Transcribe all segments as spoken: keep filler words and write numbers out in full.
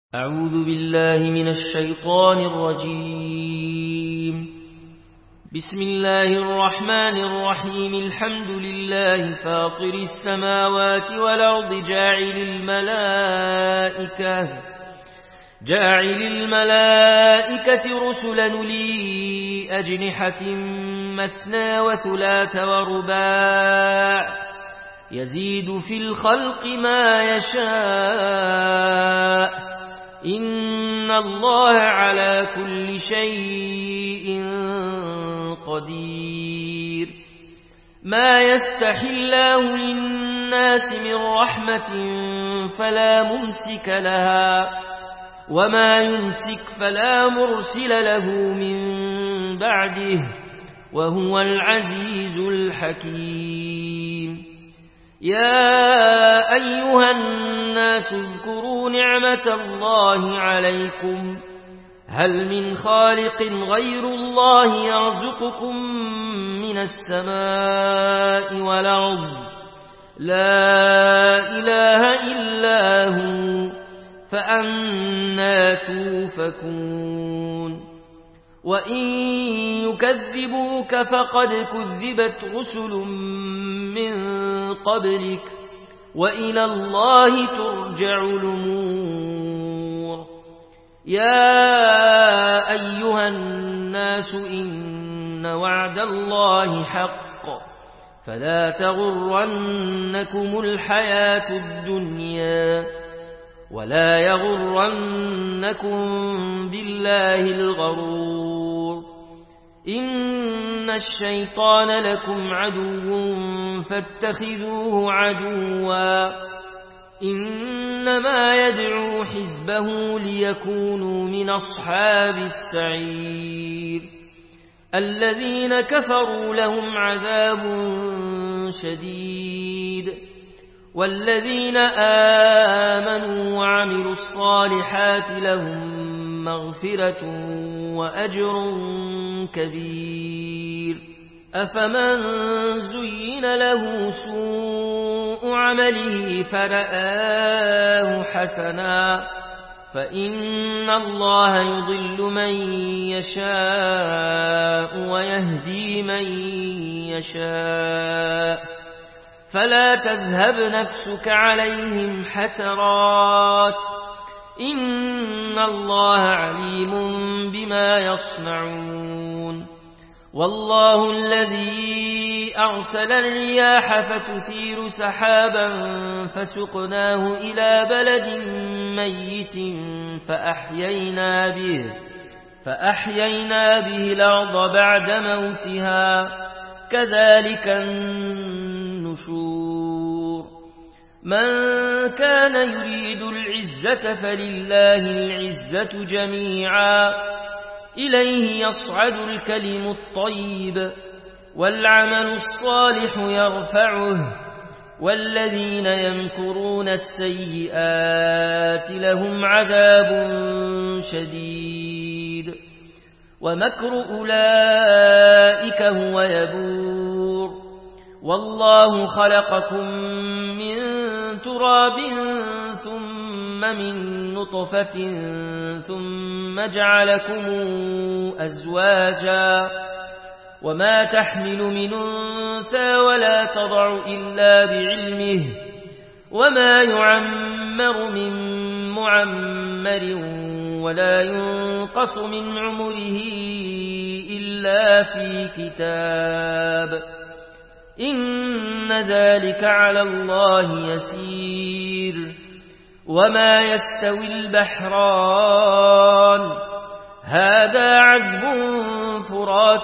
أعوذ بالله من الشيطان الرجيم. بسم الله الرحمن الرحيم. الحمد لله فاطر السماوات والأرض جاعل الملائكة جاعل الملائكة رسلا لي أجنحة مثنى وثلاث ورباع يزيد في الخلق ما يشاء إن الله على كل شيء قدير. ما يفتح الله للناس من رحمة فلا ممسك لها وما يمسك فلا مرسل له من بعده وهو العزيز الحكيم. يا أيها الناس اذكروا نعمة الله عليكم هل من خالق غير الله يرزقكم من السماء والأرض لا إله إلا هو فأنى توفكون. وإن يكذبوك فقد كذبت رسل من قبلك وإلى الله ترجع الأمور. يا أيها الناس إن وعد الله حق فلا تغرنكم الحياة الدنيا ولا يغرنكم بالله الغرور. إن الشيطان لكم عدو فاتخذوه عدوا إنما يدعو حزبه ليكونوا من أصحاب السعير. الذين كفروا لهم عذاب شديد والذين آمنوا وعملوا الصالحات لهم مغفرة وأجر كبير. أفمن زين له سوء عمله فرآه حسنا فإن الله يضل من يشاء ويهدي من يشاء فلا تذهب نفسك عليهم حسرات إن الله عليم بما يصنعون. والله الذي أرسل الرياح فتثير سحابا فسقناه إلى بلد ميت فأحيينا به فأحيينا به الأرض بعد موتها كذلك النشور. من كان يريد العزة فلله العزة جميعا إليه يصعد الكلم الطيب والعمل الصالح يرفعه والذين يمكرون السيئات لهم عذاب شديد ومكر أولئك هو يبور. والله خلقكم من تراب ثم من نطفة ثم جعلكم أزواجا وما تحمل من أنثى ولا تضع إلا بعلمه وما يعمر من معمر ولا ينقص من عمره إلا في كتاب إن ذلك على الله يسير. وما يستوي البحران هذا عذب فرات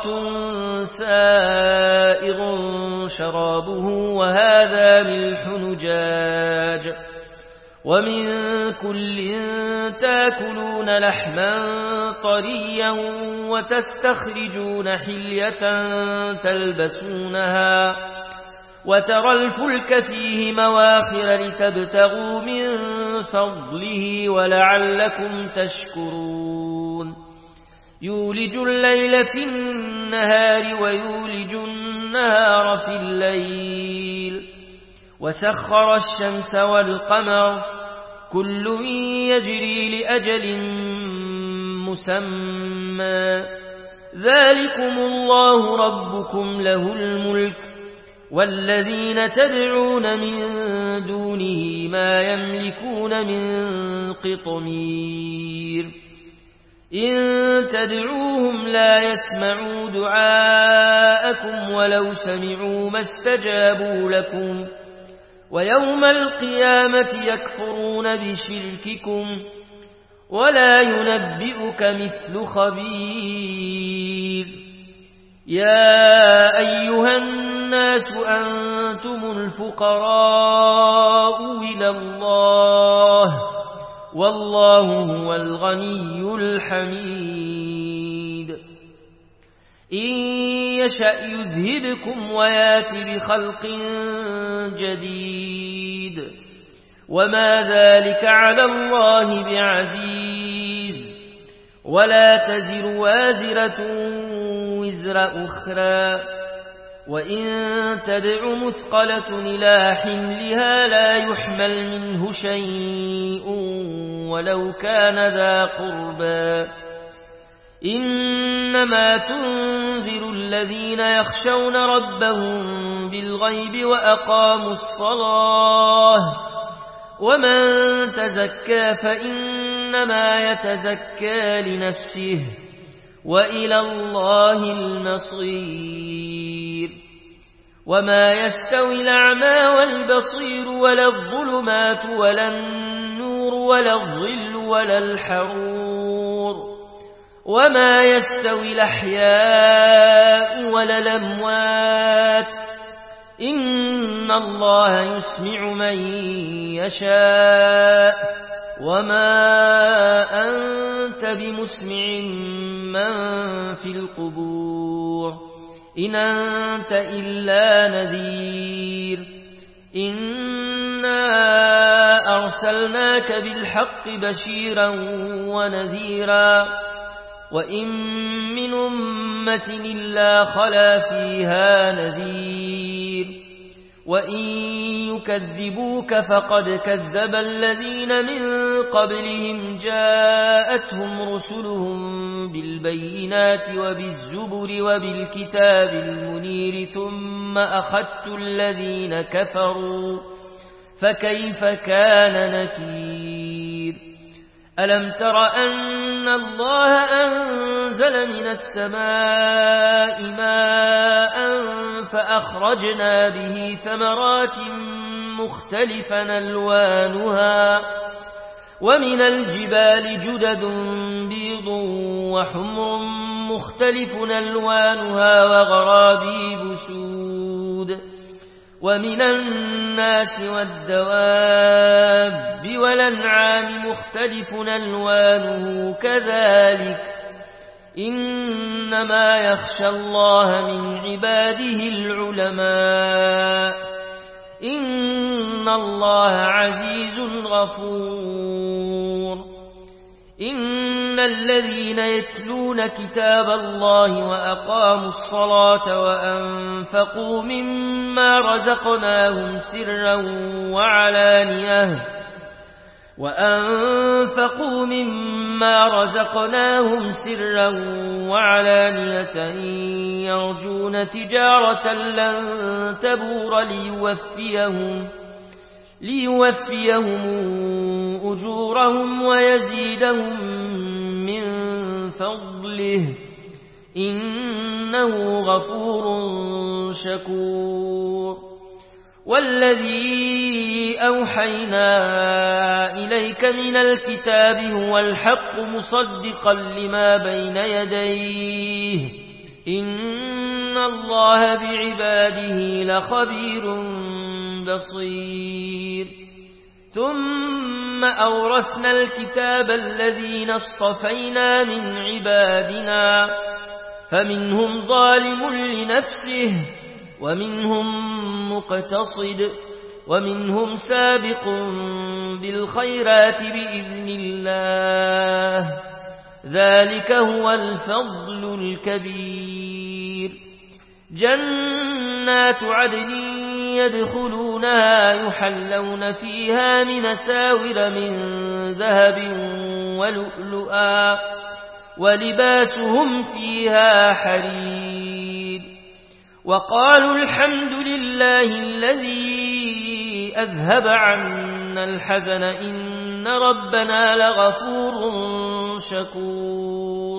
سائغ شرابه وهذا ملح نجاج ومن كل تاكلون لحما طريا وتستخرجون حلية تلبسونها وترى الفلك فيه مواخر لتبتغوا من فضله ولعلكم تشكرون. يولج الليل في النهار ويولج النهار في الليل وسخر الشمس والقمر كل يجري لأجل مسمى ذلكم الله ربكم له الملك والذين تدعون من دونه ما يملكون من قطمير إن تدعوهم لا يسمعوا دعاءكم ولو سمعوا ما استجابوا لكم ويوم القيامة يكفرون بشرككم ولا ينبئك مثل خبير يا أيها الناس أنتم الفقراء إلى الله والله هو الغني الحميد إن يشأ يذهبكم ويات بخلق جديد وما ذلك على الله بعزيز ولا تزر وازرة وزر أخرى وإن تدع مثقلة إلى حملها لا يحمل منه شيء ولو كان ذا قربى إنما تنذر الذين يخشون ربهم بالغيب وأقاموا الصلاة ومن تزكى فإنما يتزكى لنفسه وإلى الله المصير وما يستوي الأعمى والبصير ولا الظلمات ولا النور ولا الظل ولا الحرور وما يستوي الأحياء ولا الأموات إن الله يسمع من يشاء وما أنت بمسمع من في القبور إن أنت إلا نذير إنا أرسلناك بالحق بشيرا ونذيرا وإن من أمة إلا خلا فيها نذير وإن يكذبوك فقد كذب الذين من قبلهم جاءتهم رسلهم بالبينات وبالزبر وبالكتاب المنير ثم أخذت الذين كفروا فكيف كان نكير ألم تر أن الله أنزل من السماء ماء فأخرجنا به ثمرات مختلفا ألوانها ومن الجبال جدد بيض وحمر مختلف ألوانها وغرابيب سود ومن الناس والدواب والأنعام مختلف ألوانه كذلك إنما يخشى الله من عباده العلماء إن الله عزيز غفور إن الذين يتلون كتاب الله وأقاموا الصلاة وأنفقوا مما رزقناهم سرا وعلانية وأنفقوا مما رزقناهم سرا وعلانية يرجون تجارة لن تبور ليوفيهم ليوفيهم أجورهم ويزيدهم من فضله إنه غفور شكور والذي أوحينا إليك من الكتاب هو الحق مصدقا لما بين يديه إن الله بعباده لخبير بصير ثم أورثنا الكتاب الذين اصطفينا من عبادنا فمنهم ظالم لنفسه ومنهم مقتصد ومنهم سابق بالخيرات بإذن الله ذلك هو الفضل الكبير جنات عدن يدخلونها يحلون فيها من أساور من ذهب ولؤلؤا ولباسهم فيها حرير وقالوا الحمد لله الذي أذهب عنا الحزن إن ربنا لغفور شكور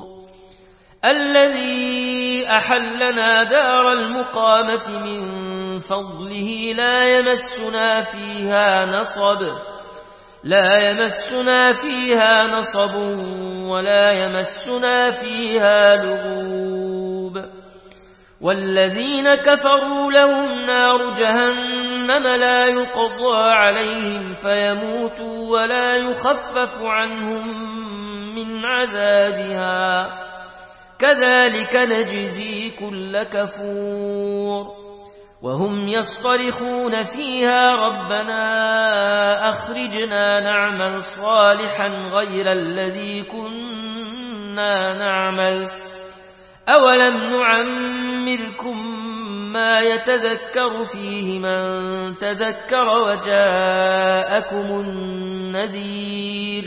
الذي أحلنا دار المقامة من فضله لا يمسنا فيها نصب لا يمسنا فيها نصب ولا يمسنا فيها لغوب والذين كفروا لهم نار جهنم لا يقضى عليهم فيموتوا ولا يخفف عنهم من عذابها كذلك نجزي كل كفور وهم يصطرخون فيها ربنا أخرجنا نعمل صالحا غير الذي كنا نعمل أولم نعمركم ما يتذكر فيه من تذكر وجاءكم النذير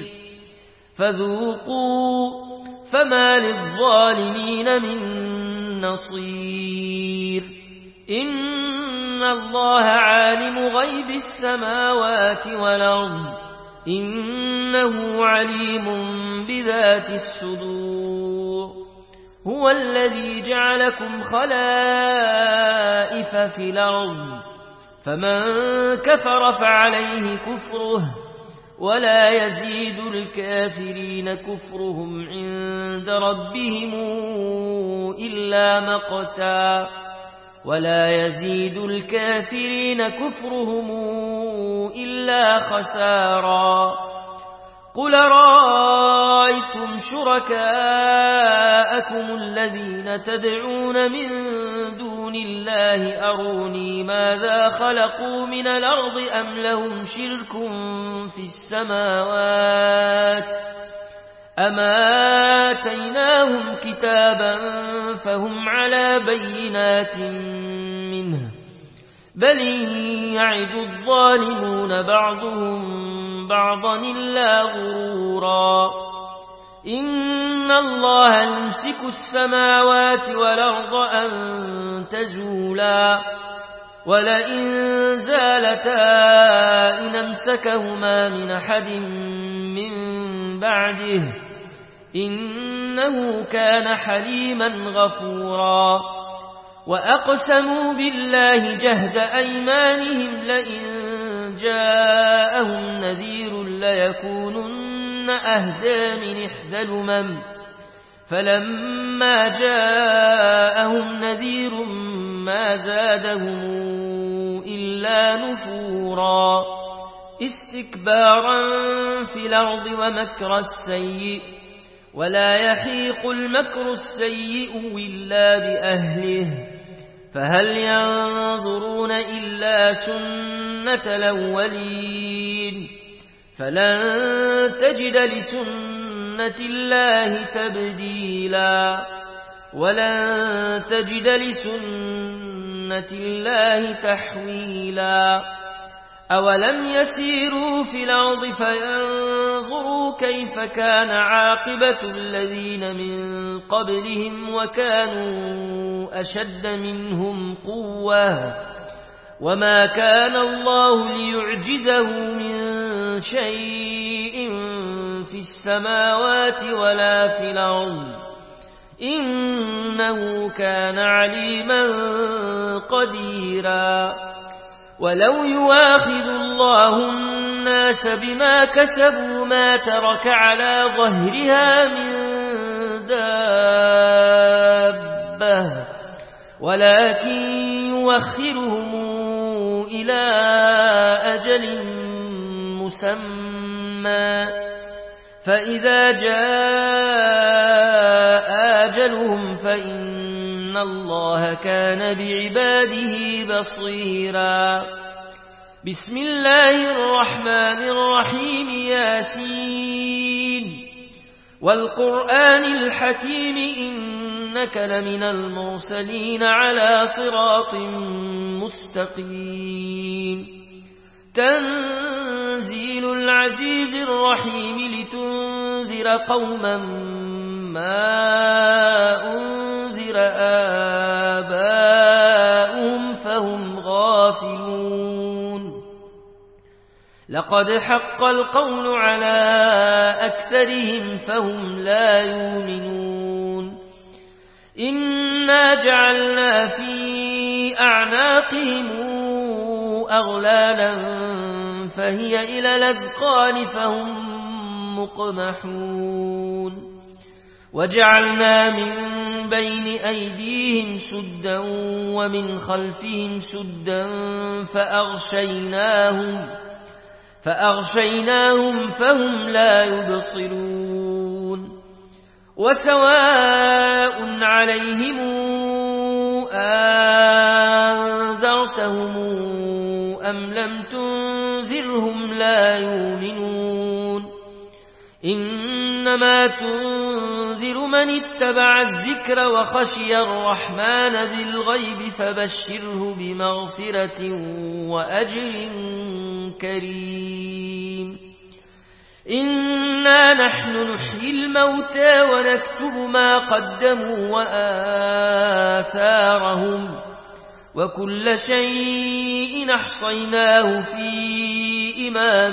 فذوقوا فما للظالمين من نصير إن الله عالم غيب السماوات والأرض إنه عليم بذات الصدور هو الذي جعلكم خلائف في الأرض فمن كفر فعليه كفره ولا يزيد الكافرين كفرهم عند ربهم إلا مقتا ولا يزيد الكافرين كفرهم إلا خسارا قل رأيتم شركاءكم الذين تدعون من دون الله أروني ماذا خلقوا من الأرض أم لهم شرك في السماوات أم آتيناهم كتابا فهم على بينات منه بل يعد الظالمون بعضهم بعضا إلا غرورا إن الله يمسك السماوات والأرض أن تزولا ولئن زالتا إن أمسكهما من أحد من بعده إنه كان حليما غفورا وأقسموا بالله جهد أيمانهم لئن جاءهم نذير ليكونن أهدى من إحدى الأمم فلما جاءهم نذير ما زادهم إلا نفورا استكبارا في الأرض ومكر السيء ولا يحيق المكر السيء إلا بأهله فهل ينظرون إلا سنة الأولين فلن تجد لسنة الله تبديلا ولن تجد لسنة الله تحويلا أولم يسيروا في الأرض فينظروا كيف كان عاقبة الذين من قبلهم وكانوا أشد منهم قوة وما كان الله ليعجزه من شيء في السماوات ولا في الأرض إنه كان عليما قديرا ولو يواخذ الله الناس بما كسبوا ما ترك على ظهرها من دابة ولكن يوخرهم إلى أجل مسمى فإذا جاء أجلهم فإن الله كان بعباده بصيرا بسم الله الرحمن الرحيم ياسين والقرآن الحكيم إن إنك لمن المرسلين على صراط مستقيم تنزيل العزيز الرحيم لتنذر قوما ما أنذر آباؤهم فهم غافلون لقد حق القول على أكثرهم فهم لا يؤمنون إنا جعلنا في أعناقهم أغلالا فهي إلى الأذقان فهم مقمحون وجعلنا من بين أيديهم سدا ومن خلفهم سدا فأغشيناهم فأغشيناهم فهم لا يبصرون وسواء عليهم أنذرتهم أم لم تنذرهم لا يؤمنون إنما تنذر من اتبع الذكر وخشي الرحمن بالغيب فبشره بمغفرة وأجر كريم إنا نحن نحيي الموتى ونكتب ما قدموا وآثارهم وكل شيء أحصيناه في إمام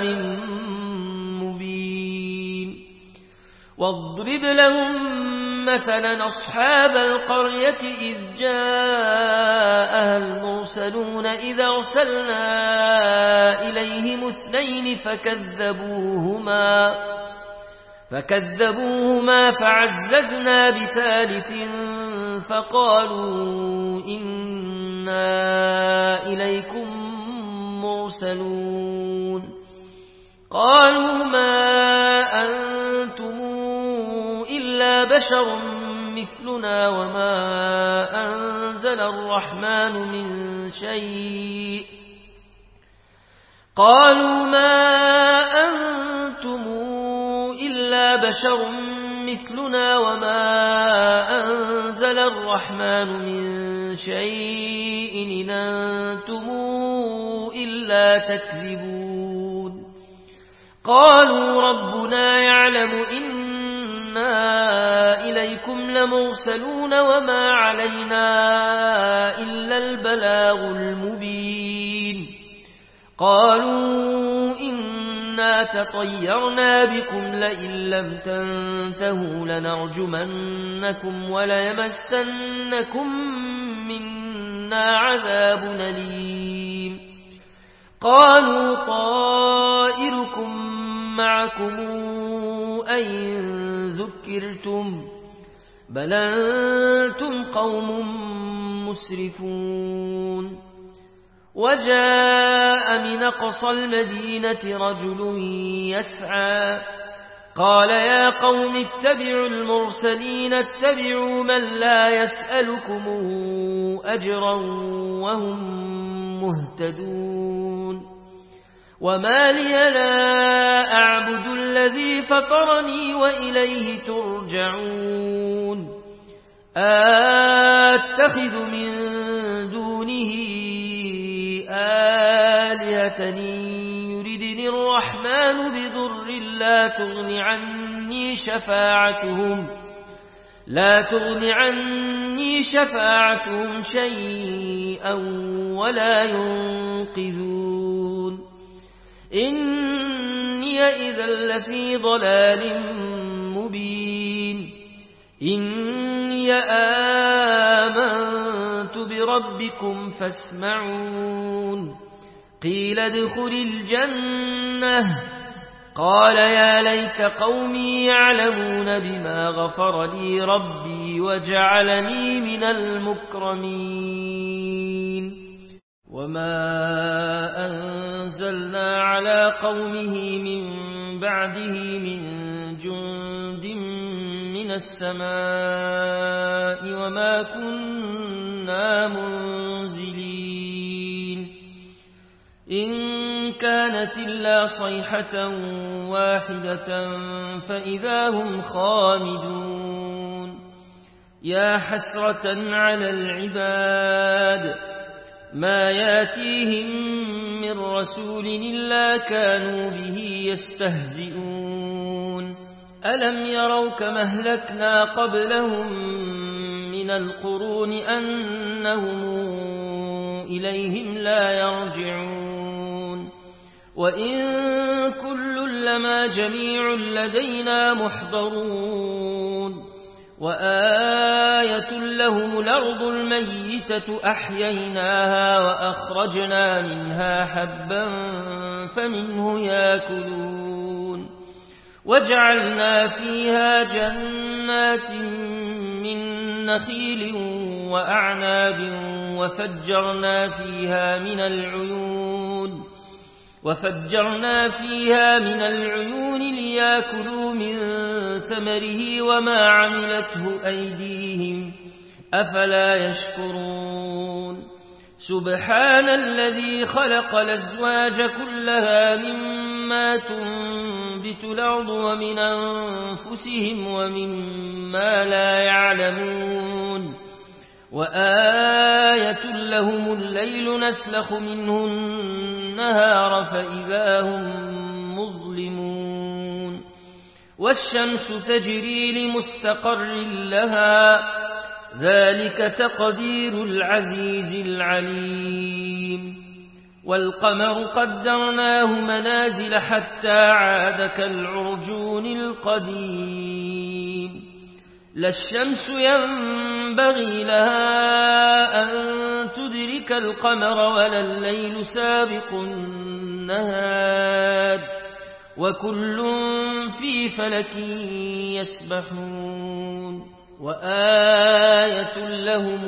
مبين واضرب لهم مثلا أصحاب القرية إذ جاءها المرسلون إذ أرسلنا إليهم اثنين فكذبوهما فكذبوهما فعززنا بثالث فقالوا إنا إليكم مرسلون قالوا ما أنتم إلا بشر مثلنا وما أنزل الرحمن من شيء قالوا ما أنتم إلا بشر مثلنا وما أنزل الرحمن من شيء إن أنتم إلا تكذبون قالوا ربنا يعلم إنا إليكم لمرسلون وما علينا إلا البلاغ المبين قالوا إنا تطيرنا بكم لئن لم تنتهوا لنرجمنكم وليمسنكم منا عذاب أليم قالوا طائركم معكم أئن ذكرتم بل أنتم قوم مسرفون وجاء من أقصى المدينة رجل يسعى قال يا قوم اتبعوا المرسلين اتبعوا من لا يسألكم أجرا وهم مهتدون وما لي لا أعبد الذي فطرني وإليه ترجعون أتخذ من دونه آلهة يردني الرحمن بضر لا تغن عني شفاعتهم لا تغن عني شفاعتهم شيئا ولا ينقذون إني إذا لفي ضلال مبين إني آمنت بربكم فاسمعون قيل ادخل الجنة قال يا ليت قومي يعلمون بما غفر لي ربي وجعلني من المكرمين وما أنزلنا على قومه من بعده من جند من السماء وما كنا منزلين إن كانت إلا صيحة واحدة فإذا هم خامدون يا حسرة على العباد ما ياتيهم من رسول إلا كانوا به يستهزئون ألم يروا كما أهلكنا قبلهم من القرون أنهم إليهم لا يرجعون وإن كل لما جميع لدينا محضرون وآية لهم الأرض الميتة أحييناها وأخرجنا منها حبا فمنه يأكلون وجعلنا فيها جنات من نخيل وأعناب وفجرنا فيها من العيون وفجرنا فيها من العيون ليأكلوا من ثمره وما عملته أيديهم أفلا يشكرون سبحان الذي خلق الأزواج كلها مما تنبت الأرض ومن أنفسهم ومما لا يعلمون وآية لهم الليل نسلخ منه النهار فإذا هم مظلمون والشمس تجري لمستقر لها ذلك تقدير العزيز العليم والقمر قدرناه منازل حتى عاد كالعرجون القديم لا الشمس ينبغي لها أن تدرك القمر ولا الليل سابق النهار وكل في فلك يسبحون وآية لهم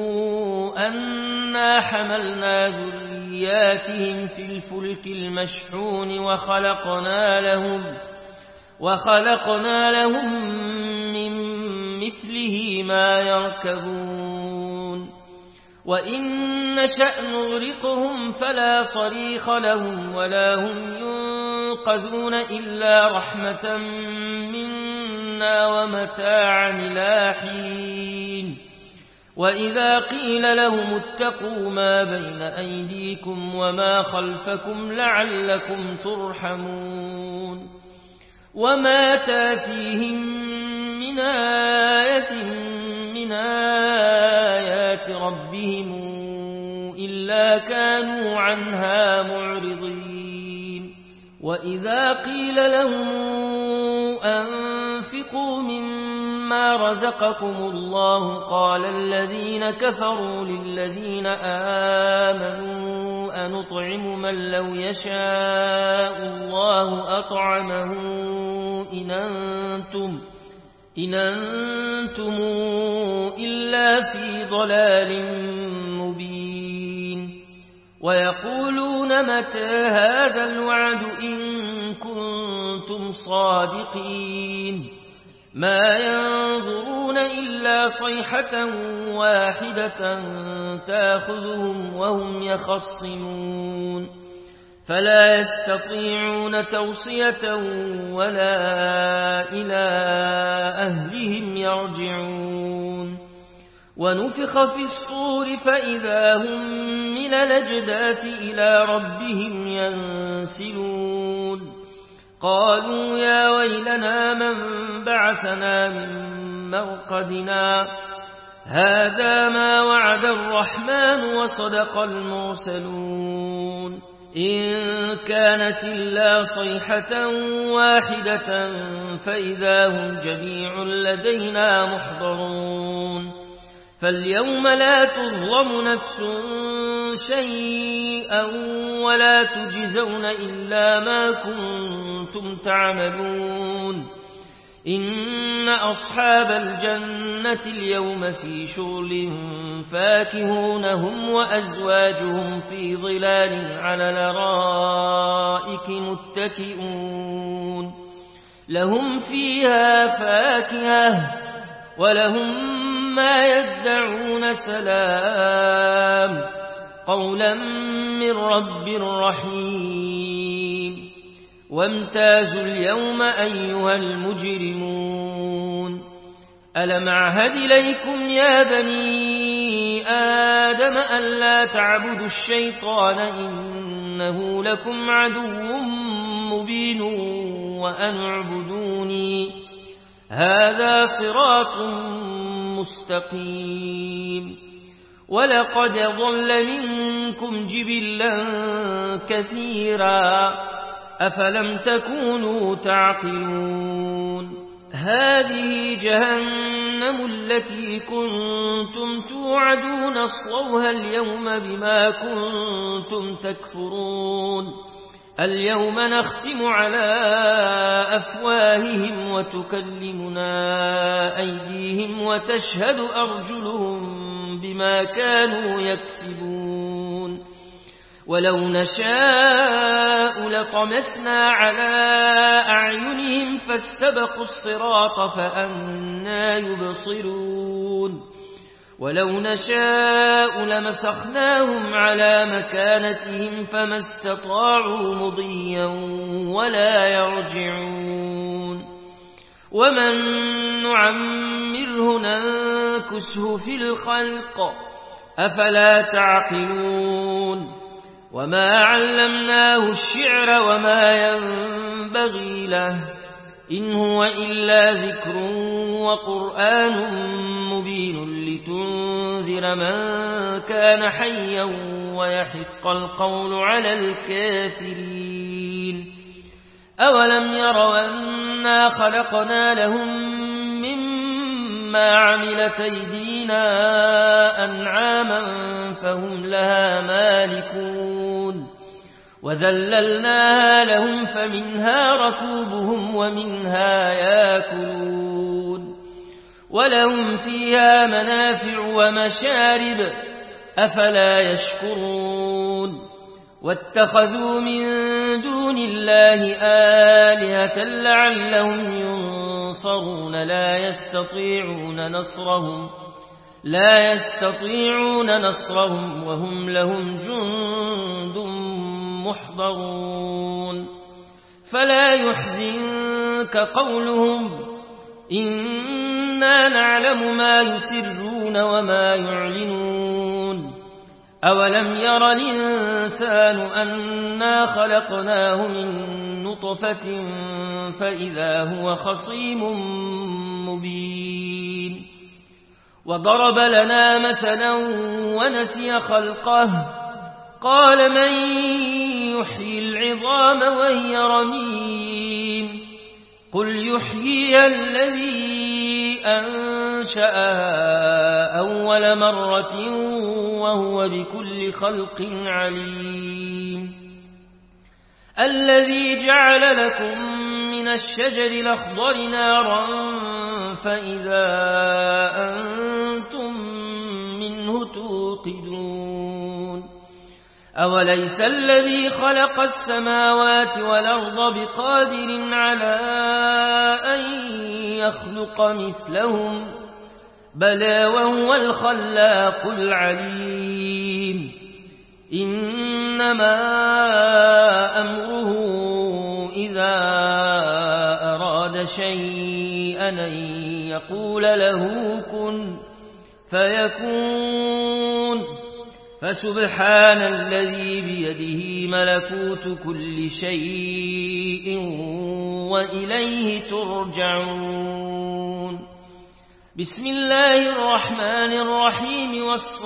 أنا حملنا ذرياتهم في الفلك المشحون وخلقنا لهم وخلقنا لهم من مثله ما يركبون وإن نشأ نغرقهم فلا صريخ لهم ولا هم ينقذون إلا رحمة منا ومتاعا إلى حين وإذا قيل لهم اتقوا ما بين أيديكم وما خلفكم لعلكم ترحمون وما تاتيهم من آية من آيات ربهم إلا كانوا عنها معرضين وإذا قيل لهم أنفقوا مما رزقكم الله قال الذين كفروا للذين آمنوا أنطعم من لو يشاء الله أطعمه إن أنتم إن أنتم إلا في ضلال مبين ويقولون متى هذا الوعد إن كنتم صادقين ما ينظرون إلا صيحة واحدة تأخذهم وهم يخصمون فلا يستطيعون توصية ولا إلى أهلهم يرجعون ونفخ في الصور فإذا هم من الأجداث إلى ربهم ينسلون قالوا يا ويلنا من بعثنا من مرقدنا هذا ما وعد الرحمن وصدق المرسلون إن كانت إلا صيحة واحدة فإذا هم جميع لدينا محضرون فاليوم لا تظلم نفس شيئا ولا تجزون إلا ما كنتم تعملون إن أصحاب الجنة اليوم في شغل فاكهون هم وأزواجهم في ظلال على الأرائك متكئون لهم فيها فاكهة ولهم ما يدعون سلام قولا من رب رحيم وامتازوا اليوم أيها المجرمون ألم أعهد إليكم يا بني آدم ألا تعبدوا الشيطان إنه لكم عدو مبين وأن اعبدوني هذا صراط مستقيم ولقد ضل منكم جبلا كثيرا أفلم تكونوا تعقلون هذه جهنم التي كنتم توعدون اصلوها اليوم بما كنتم تكفرون اليوم نختم على أفواههم وتكلمنا أيديهم وتشهد أرجلهم بما كانوا يكسبون ولو نشاء لطمسنا على أعينهم فاستبقوا الصراط فأنى يبصرون ولو نشاء لمسخناهم على مكانتهم فما استطاعوا مضيا ولا يرجعون ومن نعمره ننكسه في الخلق أفلا تعقلون وما علمناه الشعر وما ينبغي له إن هو إلا ذكر وقرآن مبين لتنذر من كان حيا ويحق القول على الكافرين أولم يروا أنا خلقنا لهم مما عملت أيدينا أنعاما فهم لها مالكون وذللناها لهم فمنها ركوبهم ومنها ياكلون ولهم فيها منافع ومشارب أفلا يشكرون واتخذوا من دون الله آلهة لعلهم ينصرون لا يستطيعون نصرهم لا يستطيعون نصرهم وهم لهم جند محضرون فلا يحزنك قولهم إنا نعلم ما يسرون وما يعلنون أولم ير الإنسان أنا خلقناه من نطفة فإذا هو خصيم مبين وضرب لنا مثلا ونسي خلقه قال من يحيي العظام وهي رميم قل يحيي الذي أنشأها أول مرة وهو بكل خلق عليم الذي جعل لكم من الشجر الأخضر نارا فإذا أنتم منه توقدون أوليس الذي خلق السماوات والأرض بقادر على أن يخلق مثلهم بلى وهو الخلاق العليم إنما أمره إذا أراد شيئا أن يقول له كن فيكون فسبحان الذي بيده ملكوت كل شيء وإليه ترجعون بسم الله الرحمن الرحيم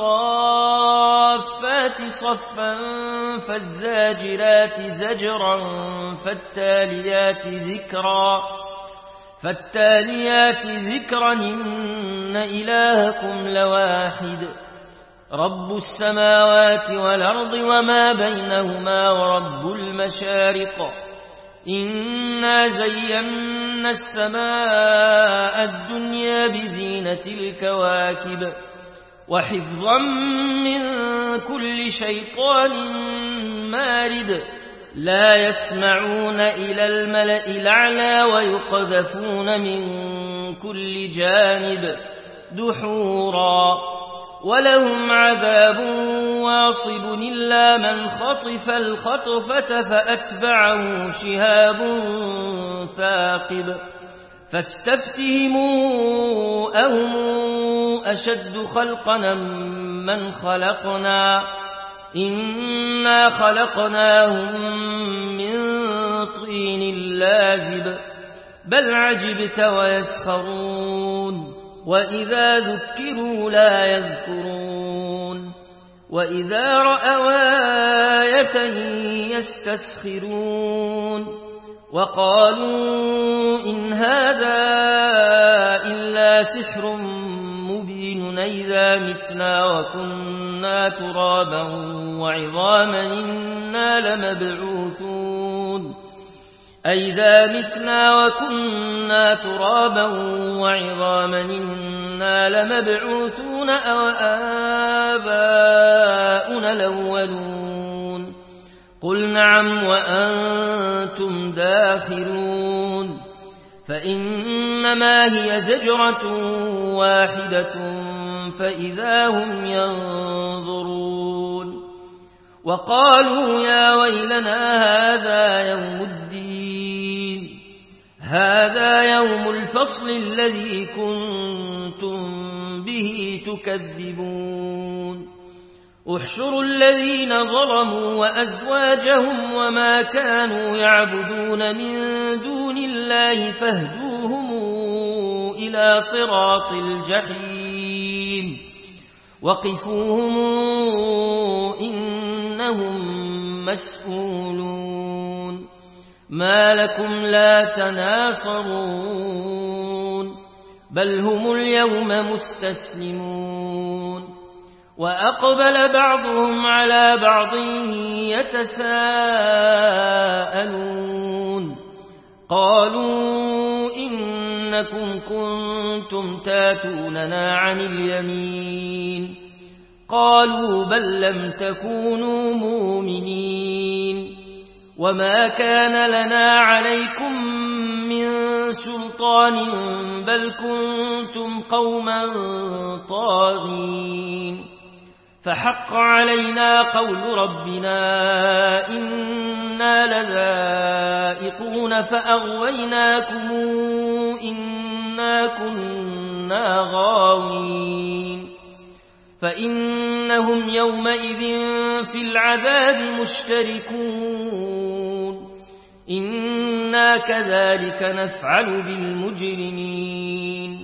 والصافات صفا فالزاجرات زجرا فالتاليات ذكرا فالتاليات ذكرا إن إلهكم لواحد رب السماوات والأرض وما بينهما ورب المشارق إنا زينا السماء الدنيا بزينة الكواكب وحفظا من كل شيطان مارد لا يسمعون إلى الملأ الأعلى ويقذفون من كل جانب دحورا ولهم عذاب واصب إلا من خطف الخطفة فأتبعه شهاب ثاقب فاستفتهموا أهم أشد خلقنا من خلقنا إنا خلقناهم من طين لازب بل عجبت ويسخرون وإذا ذكروا لا يذكرون وإذا رأوا آية يستسخرون وقالوا إن هذا إلا سحر مبين إذا متنا وكنا ترابا وعظاما إنا لمبعوثون أئذا متنا وكنا ترابا وعظاما إنا لمبعوثون أو آباؤنا الأولون قل نعم وأنتم داخرون فإنما هي زجرة واحدة فإذا هم ينظرون وقالوا يا ويلنا هذا يوم الدين هذا يوم الفصل الذي كنتم به تكذبون احشروا الذين ظلموا وأزواجهم وما كانوا يعبدون من دون الله فاهدوهم إلى صراط الجحيم وقفوهم إنهم مسؤولون ما لكم لا تناصرون بل هم اليوم مستسلمون وأقبل بعضهم على بعض يتساءلون قالوا إنكم كنتم تاتوننا عن اليمين قالوا بل لم تكونوا مؤمنين وما كان لنا عليكم من سلطان بل كنتم قوما طاغين فحق علينا قول ربنا إنا لذائقون فأغويناكم إنا كنا غاوين فإنهم يومئذ في العذاب مشتركون إنا كذلك نفعل بالمجرمين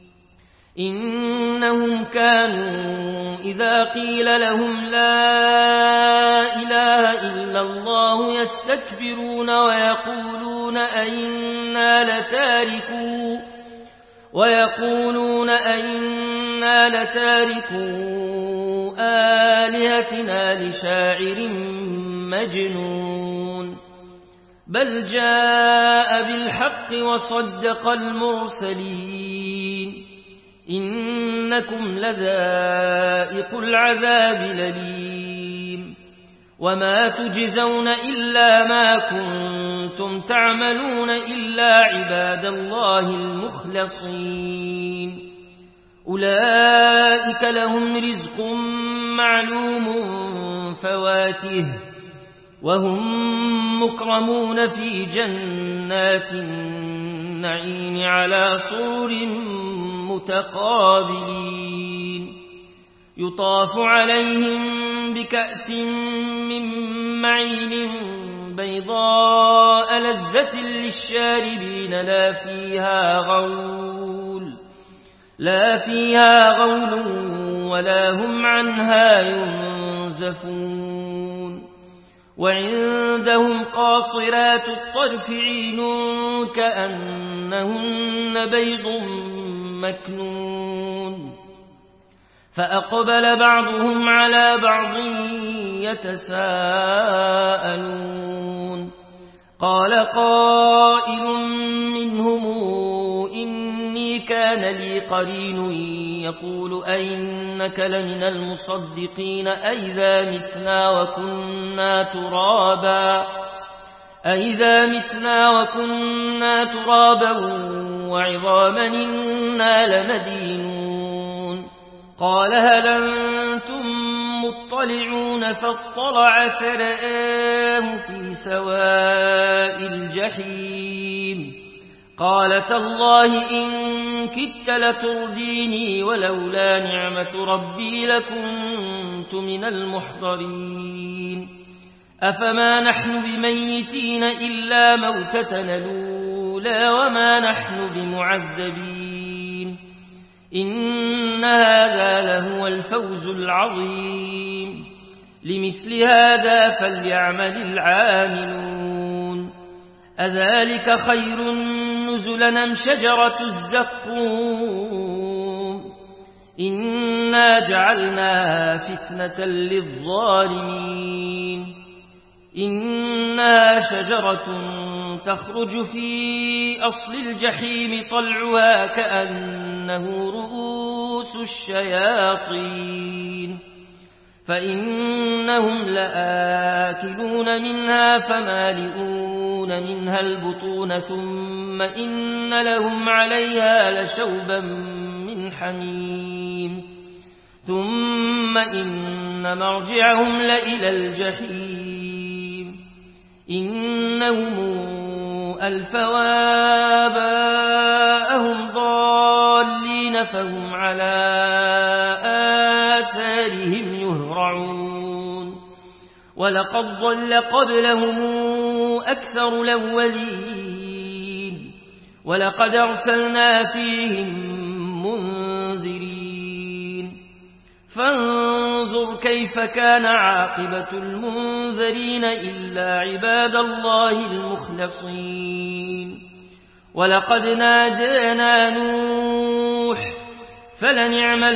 إنهم كانوا إذا قيل لهم لا إله إلا الله يستكبرون ويقولون أئنا لتاركوا ويقولون أئنا لتاركوا آلهتنا لشاعر مجنون بل جاء بالحق وصدق المرسلين إنكم لذائق العذاب الأليم وما تجزون إلا ما كنتم تعملون إلا عباد الله المخلصين أولئك لهم رزق معلوم فواكه وهم مكرمون في جنات النعيم على سرر متقابلين يطاف عليهم بكأس من معين بيضاء لذة للشاربين لا فيها غول لا فيها غول ولا هم عنها ينزفون وعندهم قاصرات الطرف عين كأنهن بيض مكنون فأقبل بعضهم على بعض يتساءلون قال قائل منهم إني كان لي قرين يقول أئنك لمن المصدقين أئذا متنا وكنا ترابا أئذا متنا وكنا ترابا وعظاما إنا لمدينون قال هل أنتم مطلعون فاطلع فرآه في سواء الجحيم قال تالله إن كدت لترديني ولولا نعمة ربي لكنت من المحضرين أفما نحن بميتين إلا موتتنا الأولى وما نحن بمعذبين إن هذا لهو الفوز العظيم لمثل هذا فليعمل العاملون أذلك خير نزلا أم شجرة الزقوم إنا جعلناها فتنة للظالمين إنها شجرة تخرج في أصل الجحيم طلعها كأنه رؤوس الشياطين فإنهم لآكلون منها فمالئون منها البطون ثم إن لهم عليها لشوبا من حميم ثم إن مرجعهم لإلى الجحيم إنهم ألفوا آباءهم ضالين فهم على آثارهم يهرعون ولقد ضل قبلهم أكثر الأولين ولقد أرسلنا فيهم منذرين فانظر كيف كان عاقبة المنذرين إلا عباد الله المخلصين ولقد نادانا نوح فلنعم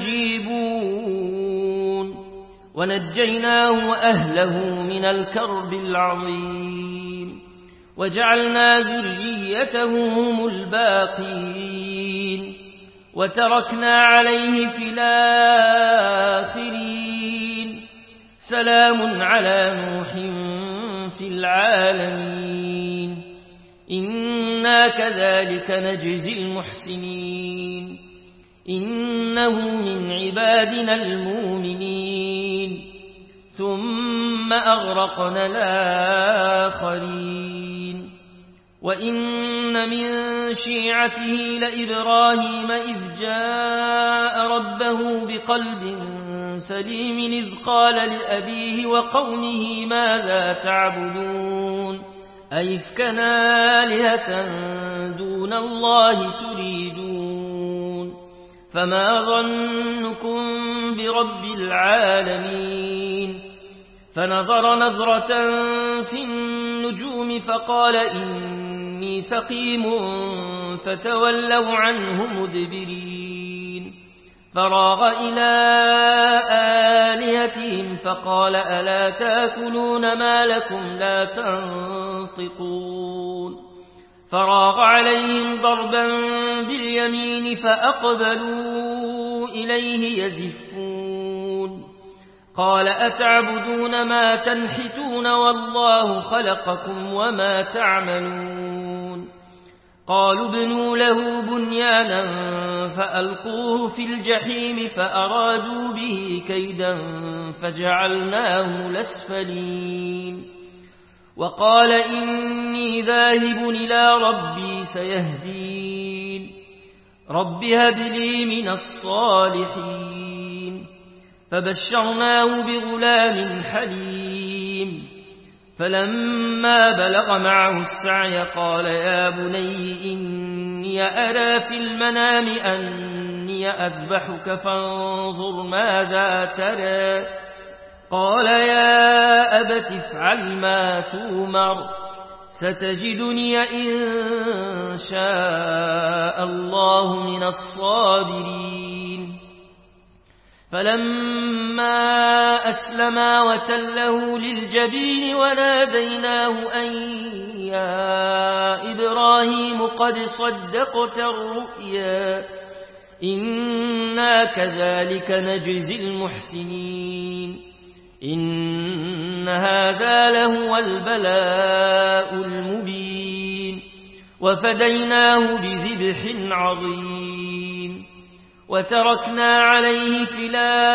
المجيبون ونجيناه وأهله من الكرب العظيم وجعلنا ذريته هم الباقين وتركنا عليه في الآخرين سلام على نوح في العالمين إنا كذلك نجزي المحسنين إنه من عبادنا المؤمنين ثم أغرقنا الآخرين وإن من شيعته لإبراهيم إذ جاء ربه بقلب سليم إذ قال لأبيه وقومه ماذا تعبدون أئفكا آلهة دون الله تريدون فما ظنكم برب العالمين فنظر نظرة في النجوم فقال إني سقيم فتولوا عنه مدبرين فراغ إلى آلهتهم فقال ألا تأكلون ما لكم لا تنطقون فراغ عليهم ضربا باليمين فأقبلوا إليه يزفون قال أتعبدون ما تنحتون والله خلقكم وما تعملون قالوا ابنوا له بنيانا فألقوه في الجحيم فأرادوا به كيدا فجعلناه الأسفلين وقال إني ذاهب إلى ربي سيهدين رب هب لي من الصالحين فبشرناه بغلام حليم فلما بلغ معه السعي قال يا بني إني أرى في المنام أني أذبحك فانظر ماذا ترى قال يا أبت افعل ما تؤمر ستجدني إن شاء الله من الصابرين فلما أسلما وتله للجبين وناديناه أن يا إبراهيم قد صدقت الرؤيا إنا كذلك نجزي المحسنين إن هذا لهو البلاء المبين وفديناه بذبح عظيم وتركنا عليه في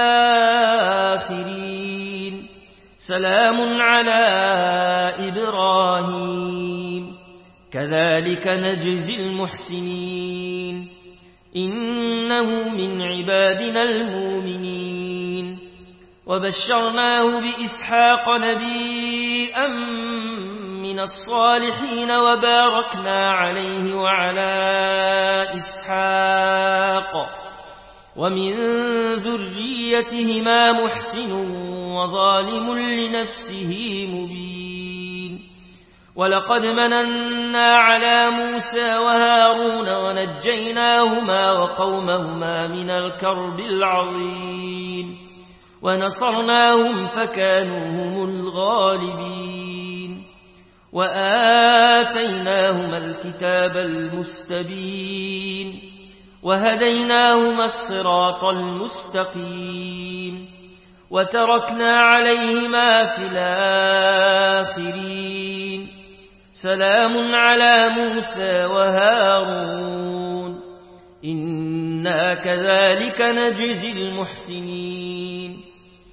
الآخرين سلام على إبراهيم كذلك نجزي المحسنين إنه من عبادنا المؤمنين وبشرناه بإسحاق نبيا من الصالحين وباركنا عليه وعلى إسحاق ومن ذريتهما محسن وظالم لنفسه مبين ولقد مننا على موسى وهارون ونجيناهما وقومهما من الكرب العظيم ونصرناهم فكانوا هم الغالبين وآتيناهما الكتاب المستبين وهديناهما الصراط المستقيم وتركنا عليهما في الآخرين سلام على موسى وهارون إنا كذلك نجزي المحسنين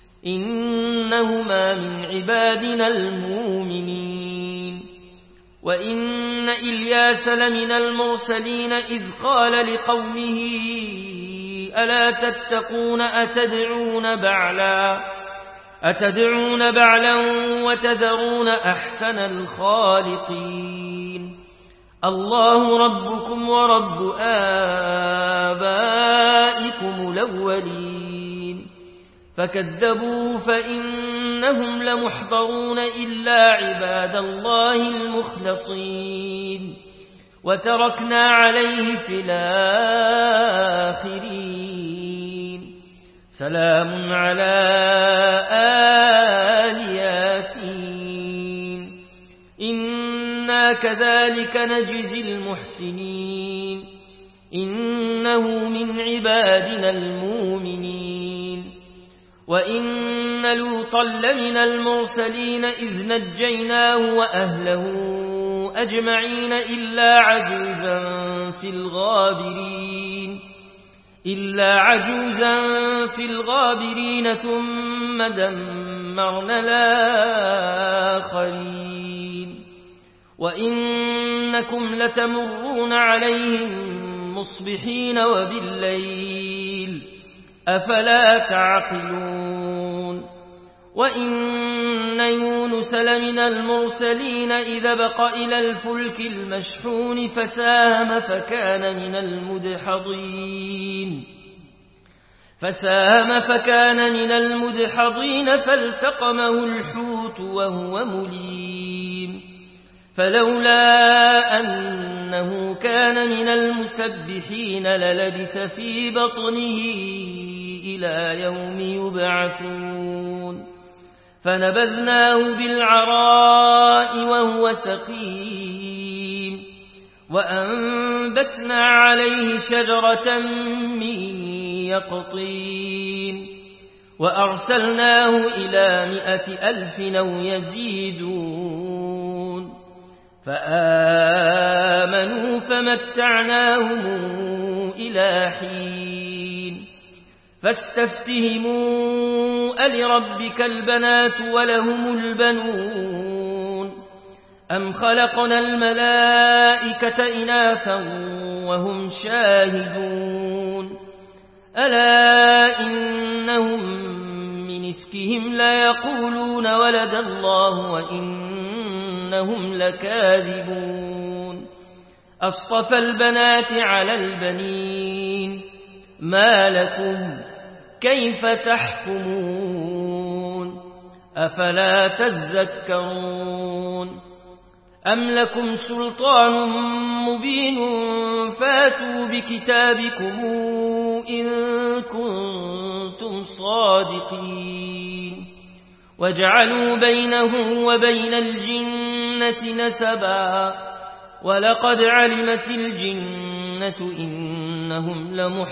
إنهما من عبادنا المؤمنين وإن إلياس لمن المرسلين إذ قال لقومه ألا تتقون أتدعون بعلا أتدعون بعلا وتذرون أحسن الخالقين الله ربكم ورب آبائكم الأولين فكذبوا فإنهم لمحضرون إلا عباد الله المخلصين وتركنا عليه في الآخرين سلام على آل ياسين إنا كذلك نجزي المحسنين إنه من عبادنا المؤمنين وإن لوطا لمن المرسلين إذ نجيناه وأهله أجمعين إلا عجوزا في الغابرين إلا عجوزا في الغابرين ثم دمرنا الآخرين وإنكم لتمرون عليهم مصبحين وبالليل أفلا تعقلون وإن يونس لمن المرسلين إذا بق إلى الفلك المشحون فساهم فكان من المدحضين فساهم فكان من المدحضين فالتقمه الحوت وهو مليم فلولا أنه كان من المسبحين للبث في بطنه إلى يوم يبعثون فنبذناه بالعراء وهو سقيم وأنبتنا عليه شجرة من يقطين وأرسلناه إلى مائة ألف أو يزيدون فآمنوا فمتعناهم إلى حين فاستفتهموا ألربك البنات ولهم البنون أم خلقنا الملائكة إناثا وهم شاهدون ألا إنهم من إفكهم ليقولون ولد الله وإنهم لكاذبون أصطفى البنات على البنين ما لكم كيف تحكمون أفلا تذكرون أم لكم سلطان مبين فاتوا بكتابكم إن كنتم صادقين وجعلوا بينه وبين الجنة نسبا ولقد علمت الجنة إنهم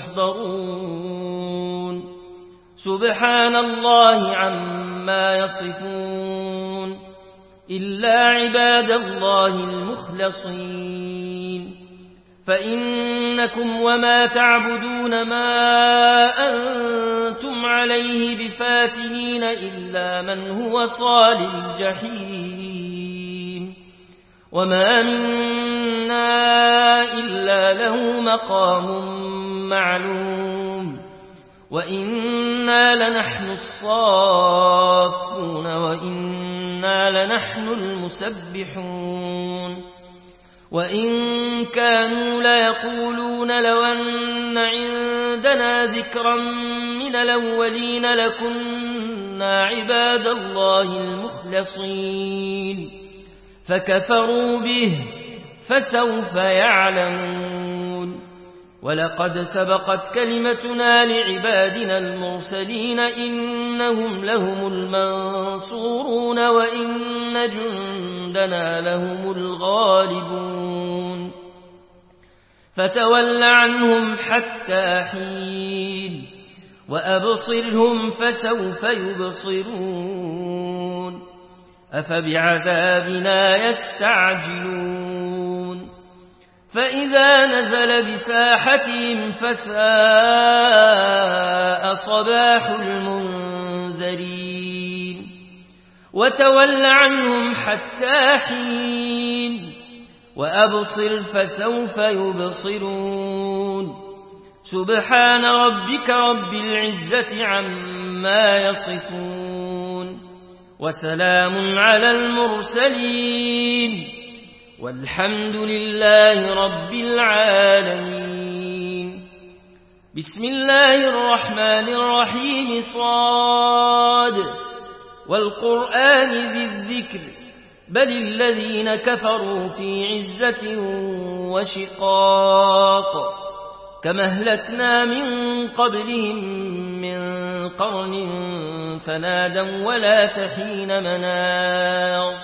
لمحضرون سبحان الله عما يصفون إلا عباد الله المخلصين فإنكم وما تعبدون ما أنتم عليه بفاتنين إلا من هو صال الجحيم وما من منا إلا له مقام معلوم وإنا لنحن الصافون وإنا لنحن المسبحون وإن كانوا ليقولون لو أن عندنا ذكرا من الأولين لكنا عباد الله المخلصين فكفروا به فسوف يعلمون ولقد سبقت كلمتنا لعبادنا المرسلين إنهم لهم المنصورون وإن جندنا لهم الغالبون فتول عنهم حتى حين وأبصرهم فسوف يبصرون أفبعذابنا يستعجلون فإذا نزل بساحتهم فساء صباح المنذرين وتول عنهم حتى حين وأبصر فسوف يبصرون سبحان ربك رب العزة عما يصفون وسلام على المرسلين والحمد لله رب العالمين بسم الله الرحمن الرحيم صاد والقرآن ذي الذكر بل الذين كفروا في عزة وشقاق كما أهلكنا من قبلهم من قرن فنادوا ولا تحين مناص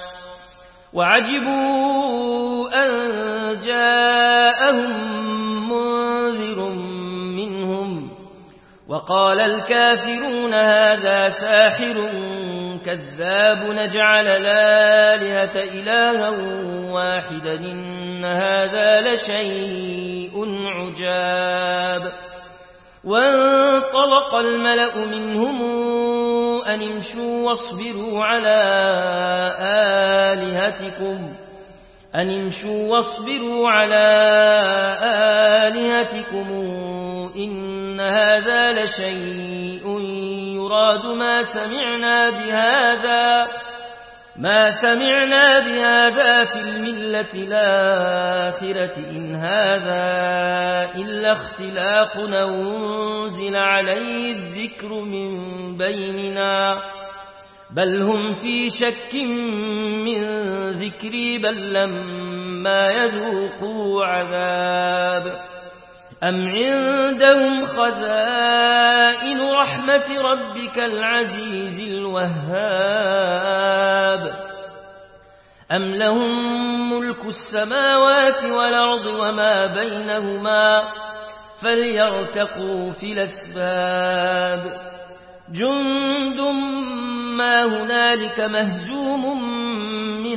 وعجبوا أن جاءهم منذر منهم وقال الكافرون هذا ساحر كذاب نجعل الآلهة إلها واحدا إن هذا لشيء عجاب وانطلق الملأ منهم أن امشوا واصبروا على آلهتكم أن امشوا واصبروا على آلهتكم إن هذا لشيء يراد ما سمعنا بهذا ما سمعنا بهذا في الملة الآخرة إن هذا إلا اختلاق أنزل عليه الذكر من بيننا بل هم في شك من ذكري بل لما يذوقوا عذاب أم عندهم خزائن رحمة ربك العزيز الوهاب أم لهم ملك السماوات والأرض وما بينهما فليرتقوا في الأسباب جند ما هنالك مهزوم من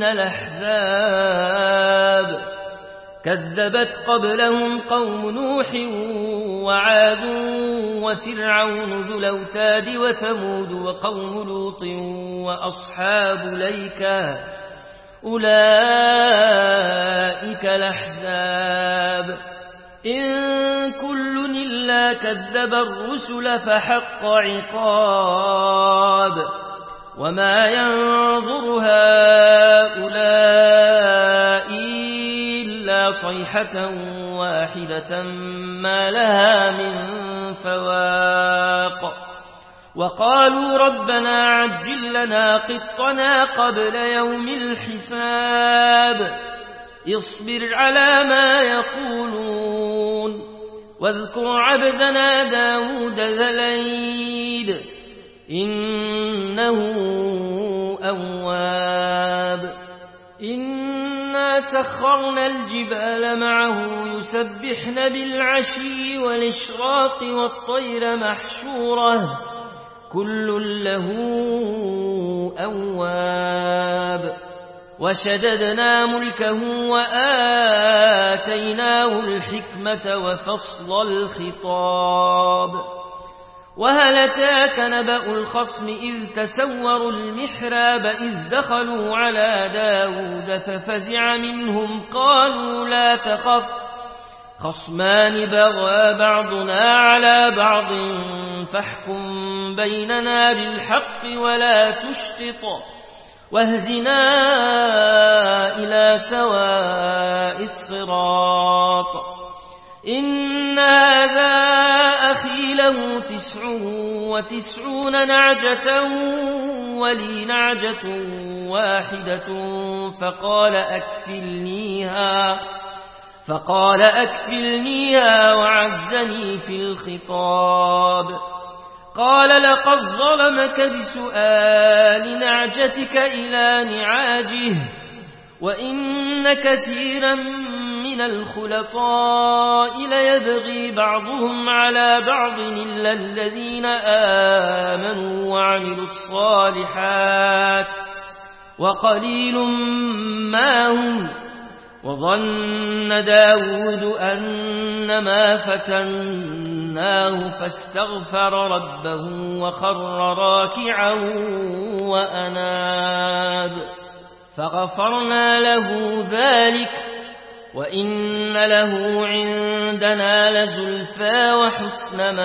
الأحزاب كذبت قبلهم قوم نوح وعاد وفرعون ذو الأوتاد وثمود وقوم لوط وأصحاب الأيكة أولئك الأحزاب إن كل إلا كذب الرسل فحق عقاب وما ينظر هؤلاء إلا صيحة واحدة ما لها من فواق وقالوا ربنا عجل لنا قطنا قبل يوم الحساب اصبر على ما يقولون واذكر عبدنا داود ذا الأيد إنه أواب إنا سخرنا الجبال معه يسبحن بالعشي والإشراق والطير محشورة كل له أواب وشددنا ملكه وآتيناه الحكمة وفصل الخطاب وهل أتاك نبأ الخصم إذ تسوروا المحراب إذ دخلوا على داود ففزع منهم قالوا لا تخف خصمان بغى بعضنا على بعض فاحكم بيننا بالحق ولا تشطط واهدنا إلى سواء الصراط إن هذا أخي له تسع وتسعون نعجة ولي نعجة واحدة فقال أكفلنيها فقال أكفلنيها وعزني في الخطاب قال لقد ظلمك بسؤال نعجتك إلى نعاجه وإن كثيرا من الخلطاء ليبغي بعضهم على بعض إلا الذين آمنوا وعملوا الصالحات وقليل ما هم وظن داود أنما فتناه فاستغفر ربه وخر راكعا وأناب فغفرنا له ذلك وإن له عندنا لزلفى وحسن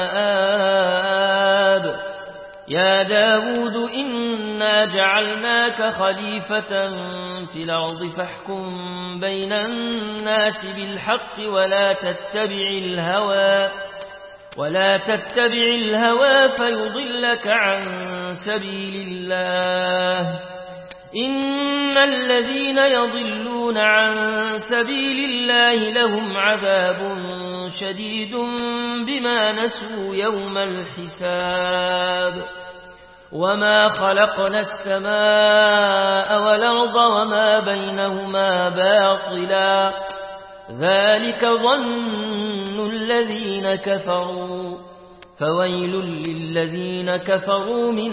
مآب يا داود إنا جعلناك خليفة في الأرض فاحكم بين الناس بالحق ولا تتبع الهوى ولا تتبع الهوى فيضلك عن سبيل الله إن الذين يضلون عن سبيل الله لهم عذاب شديد بما نسوا يوم الحساب وما خلقنا السماء والأرض وما بينهما باطلا ذلك ظن الذين كفروا فويل للذين كفروا من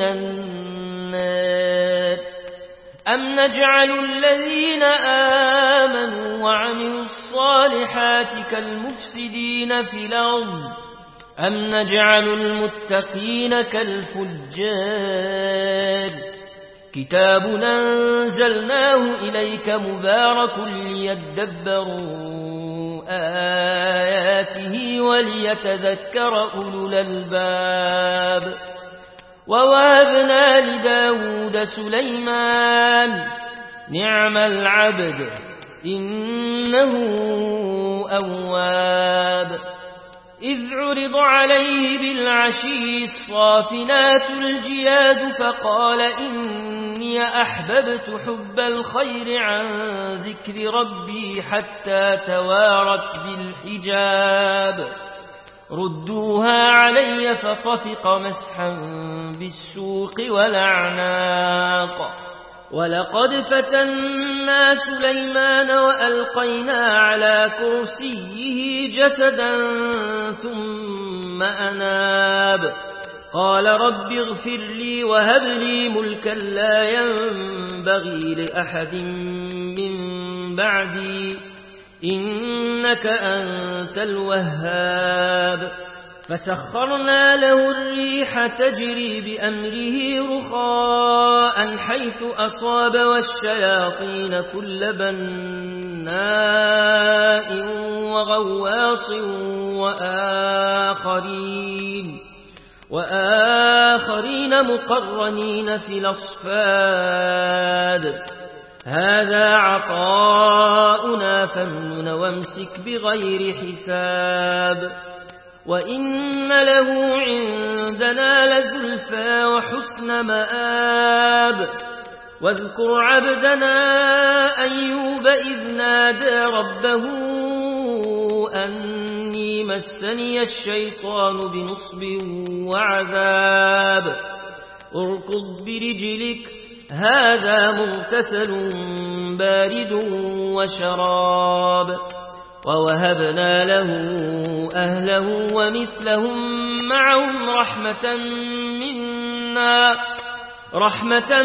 النار أم نجعل الذين آمنوا وعملوا الصالحات كالمفسدين في الأرض أم نجعل المتقين كالفجار كتاب أنزلناه إليك مبارك ليدبروا آياته وليتذكر أولو الألباب ووهبنا لداود سليمان نعم العبد إنه أواب إذ عرض عليه بالعشي الصافنات الجياد فقال إني أحببت حب الخير عن ذكر ربي حتى توارت بالحجاب ردوها علي فطفق مسحا بالسوق والأعناق ولقد فتنا سليمان وألقينا على كرسيه جسدا ثم أناب قال رب اغفر لي وهب لي ملكا لا ينبغي لأحد من بعدي إنك أنت الوهاب فسخرنا له الريح تجري بأمره رخاء حيث أصاب والشياطين كل بناء وغواص وآخرين وآخرين مقرنين في الأصفاد هذا عطاؤنا فامنن وامسك بغير حساب وإن له عندنا لزلفى وحسن مآب واذكر عبدنا أيوب إذ نادى ربه أني مسني الشيطان بنصب وعذاب اركض برجلك هذا مغتسل بارد وشراب ووهبنا له أهله ومثلهم معهم رحمة منا رحمة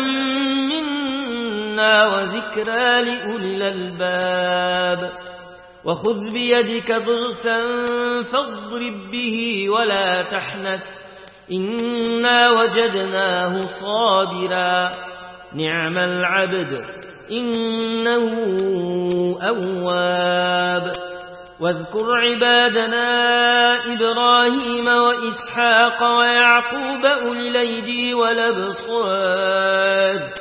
منا وذكرى لأولي الألباب وخذ بيدك ضغثا فاضرب به ولا تحنث إنا وجدناه صابرا نعم العبد إنه أواب واذكر عبادنا إبراهيم وإسحاق ويعقوب أولي الأيدي والأبصار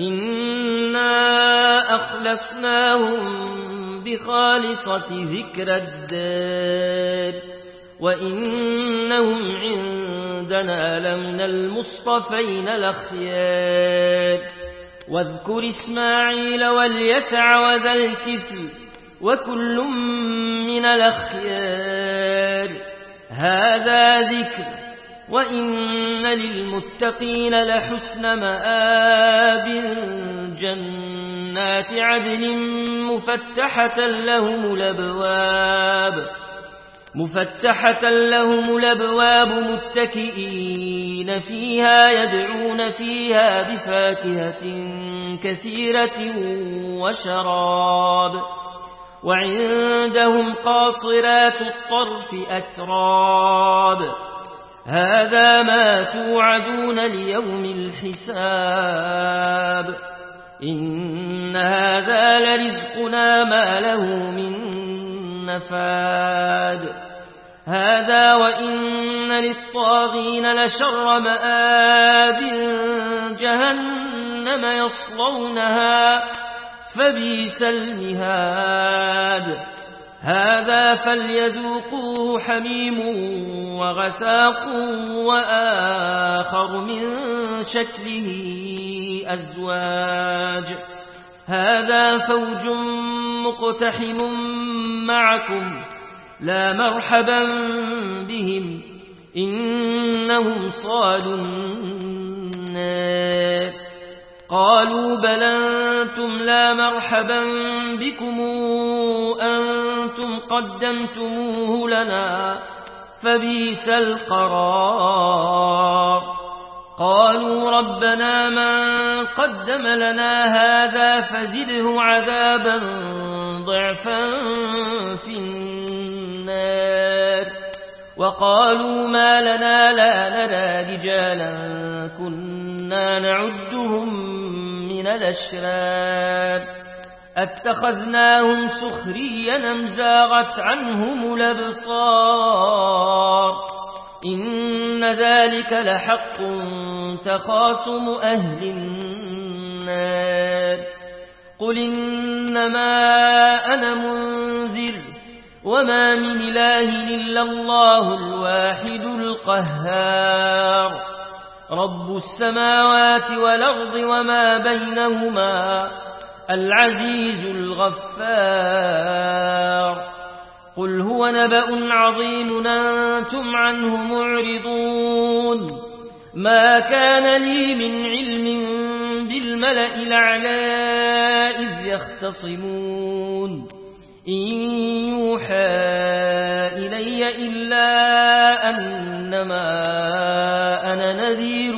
إنا أخلصناهم بخالصة ذكر الدار وإنهم عندنا لمن المصطفين الأخيار واذكر إسماعيل واليسع وذا الكفل وكل من الأخيار هذا ذكر وإن للمتقين لحسن مآب جنات عدن مفتحة لهم الأبواب مفتحة لهم الأبواب متكئين فيها يدعون فيها بفاكهة كثيرة وشراب وعندهم قاصرات الطرف أتراب هذا ما توعدون ليوم الحساب إن هذا لرزقنا ما له من نفاد هذا وإن للطاغين لشر مآب جهنم يصلونها فبئس المهاد هذا فليذوقوه حميم وغساق وآخر من شكله أزواج هذا فوج مقتحم معكم لا مرحبا بهم إنهم صالوا النار قالوا بل أنتم لا مرحبا بكم أنتم قدمتموه لنا فبئس القرار قالوا ربنا من قدم لنا هذا فزده عذابا ضعفا في النار وقالوا ما لنا لا نرى رجالا كنا نعدهم من الأشرار أتخذناهم سخريا أم زاغت عنهم الأبصار إن ذلك لحق تخاصم أهل النار قل إنما أنا منذر وما من إله إلا الله الواحد القهار رب السماوات والأرض وما بينهما العزيز الغفار قل هو نبأ عظيم أنتم عنه معرضون ما كان لي من علم بالملأ الأعلى إذ يختصمون إن يوحى إلي إلا أنما أنا نذير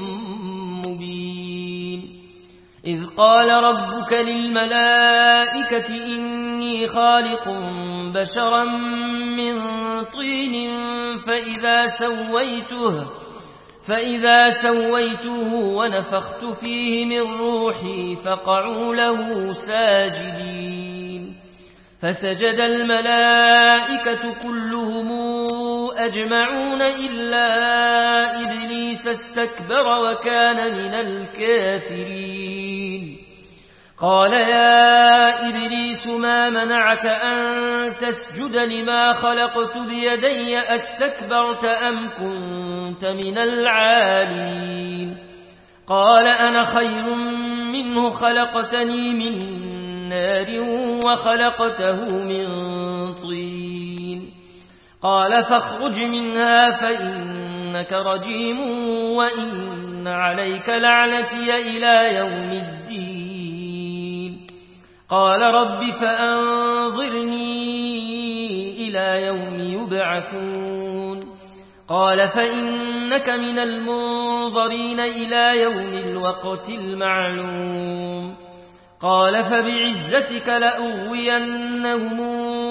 مبين إذ قال ربك للملائكة إني خالق بشرا من طين فإذا سويته فإذا سويته ونفخت فيه من روحي فقعوا له ساجدين فسجد الملائكة كلهم أجمعون إلا إبليس استكبر وكان من الكافرين قال يا إبليس ما منعك أن تسجد لما خلقت بيدي أستكبرت أم كنت من العالين قال أنا خير منه خلقتني من نار وخلقته من طين قال فاخرج منها فإنك رجيم وإن عليك لعنتي إلى يوم الدين قال رب فأنظرني إلى يوم يبعثون قال فإنك من المنظرين إلى يوم الوقت المعلوم قال فبعزتك لأغوينهم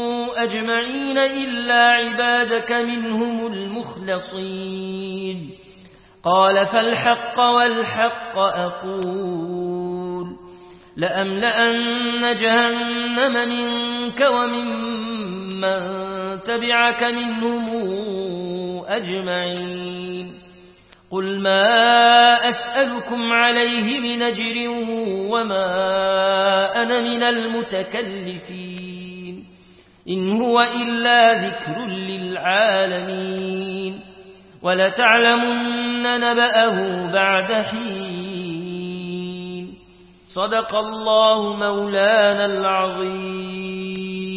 أجمعين إلا عبادك منهم المخلصين قال فالحق والحق أقول لأملأن جهنم منك وممن تبعك منهم أجمعين قل ما أسألكم عليه من أجر وما أنا من المتكلفين إن هو إلا ذكر للعالمين ولتعلمن نبأه بعد حين صدق الله مولانا العظيم.